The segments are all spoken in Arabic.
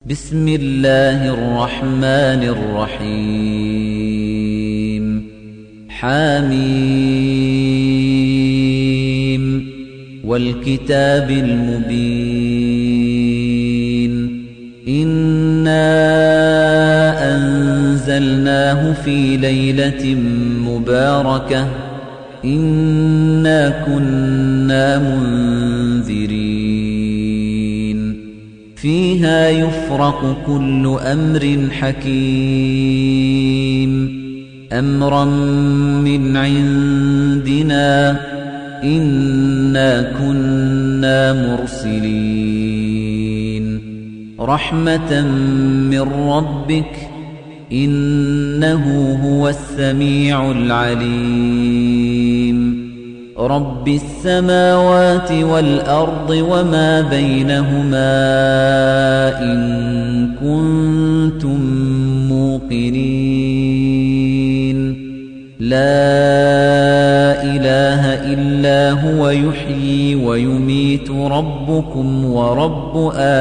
بسم الله الرحمن الرحيم حميم والكتاب المبين إنا أنزلناه في ليلة مباركة إنا كنا منذرين فيها يفرق كل أمر حكيم أمرا من عندنا إنا كنا مرسلين رحمة من ربك إنه هو السميع العليم رب السماوات والأرض وما بينهما إن كنتم موقنين لا إله إلا هو يحيي ويميت ربكم ورب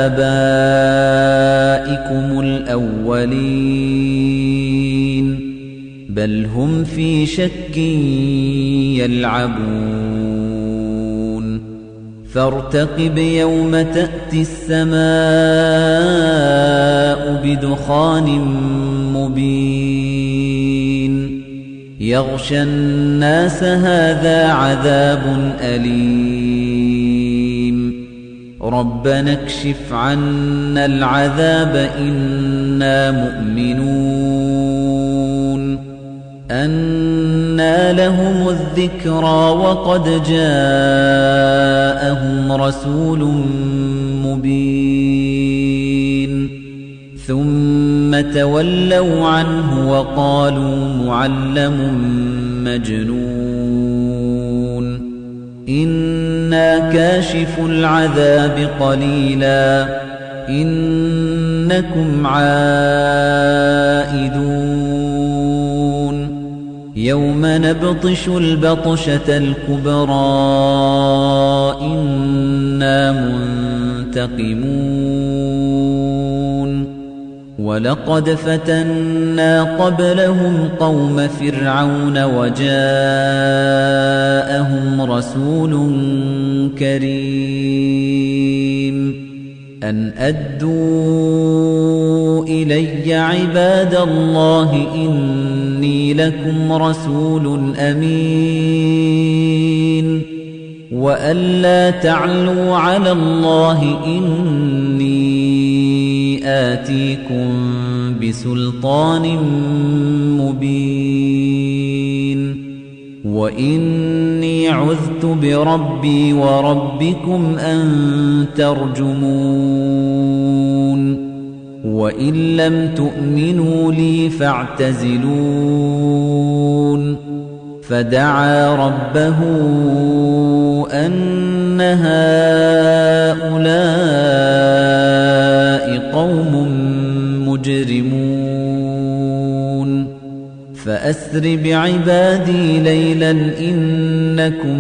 آبائكم الأولين بل هم في شك يلعبون فارتقب يوم تأتي السماء بدخان مبين يغشى الناس هذا عذاب أليم ربنا اكشف عنا العذاب إنا مؤمنون أنى لهم الذكرى وقد جاءهم رسول مبين ثم تولوا عنه وقالوا معلم مجنون إنا كاشف العذاب قليلا إنكم عائدون يوم نبطش البطشة الكبرى إنا منتقمون ولقد فتنا قبلهم قوم فرعون وجاءهم رسول كريم أن أدوا إلي عباد الله إني لكم رسول أمين وأن لا تعلوا على الله إني آتيكم بسلطان مبين وإني عذت بربي وربكم أن ترجمون وإن لم تؤمنوا لي فاعتزلون فدعا ربه أن هؤلاء قوم مجرمون فأسر بعبادي ليلا إنكم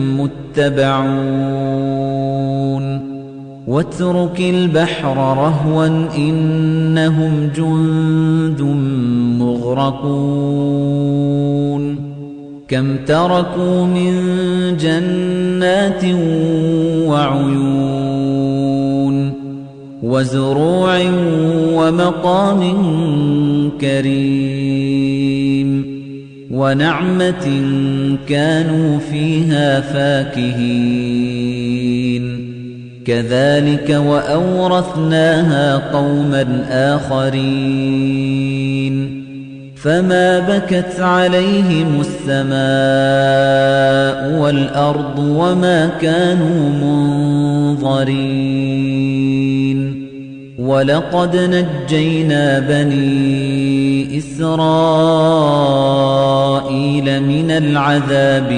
متبعون واترك البحر رهوا إنهم جند مغرقون كم تركوا من جنات وعيون وزروع ومقام كريم ونعمة كانوا فيها فاكهين كذلك وأورثناها قوما آخرين فما بكت عليهم السماء والأرض وما كانوا منظرين ولقد نجينا بني إسرائيل من العذاب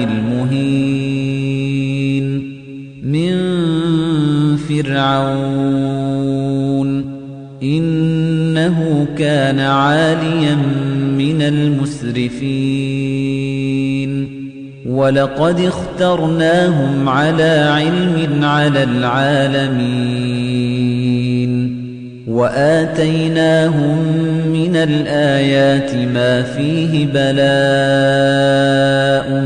المهين من فرعون إنه كان عاليا من المسرفين ولقد اخترناهم على علم على العالمين وآتيناهم من الآيات ما فيه بلاء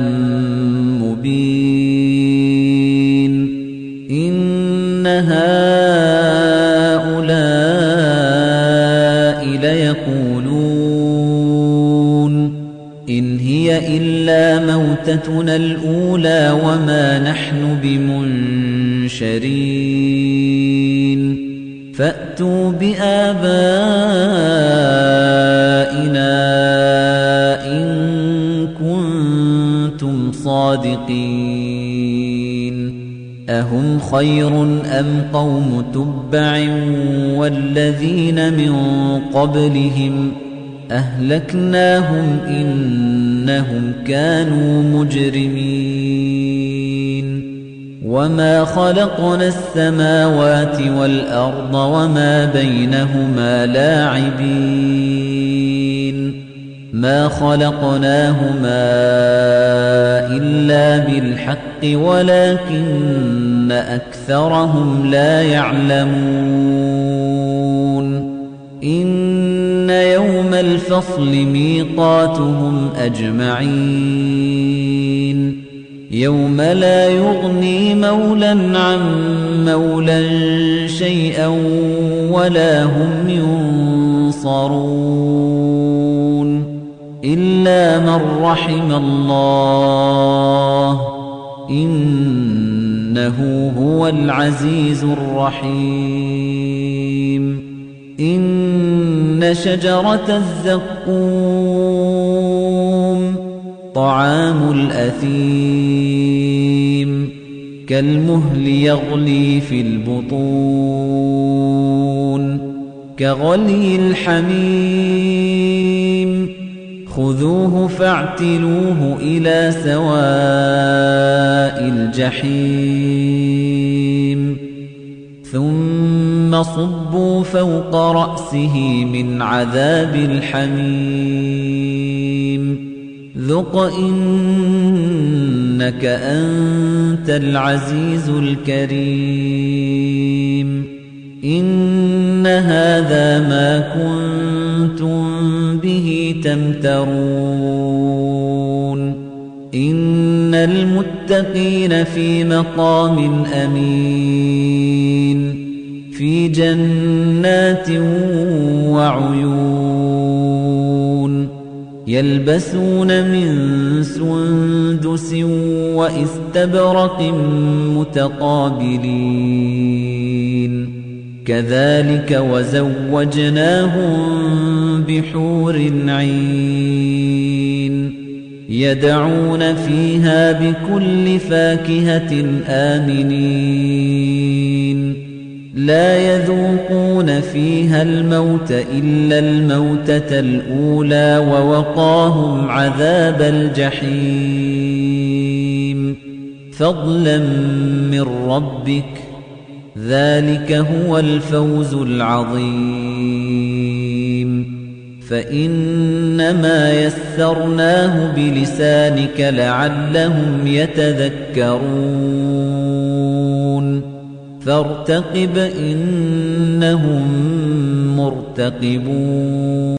مبين إن هؤلاء ليقولون إن هي إلا موتتنا الأولى وما نحن بمنشرين فأتوا بآبائنا إن كنتم صادقين أهم خير أم قوم تبع والذين من قبلهم أهلكناهم إنهم كانوا مجرمين وما خلقنا السماوات والأرض وما بينهما لاعبين ما خلقناهما إلا بالحق ولكن أكثرهم لا يعلمون إن يوم الفصل ميقاتهم أجمعين يوم لا يغني مولى عن مولى شيئا ولا هم ينصرون إلا من رحم الله إنه هو العزيز الرحيم إن شجرة الزقوم طعام الأثيم كالمهل يغلي في البطون كغلي الحميم خذوه فاعتلوه إلى سواء الجحيم ثم صبوا فوق رأسه من عذاب الحميم ذق إنك أنت العزيز الكريم إن هذا ما كنتم به تمترون إن المتقين في مقام أمين في جنات وعيون يلبسون من سندس وإستبرق متقابلين كذلك وزوجناهم بحور عين يدعون فيها بكل فاكهة آمنين لا يذوقون فيها الموت إلا الموتة الأولى ووقاهم عذاب الجحيم فضلا من ربك ذلك هو الفوز العظيم فإنما يسرناه بلسانك لعلهم يتذكرون فارتقب إنهم مرتقبون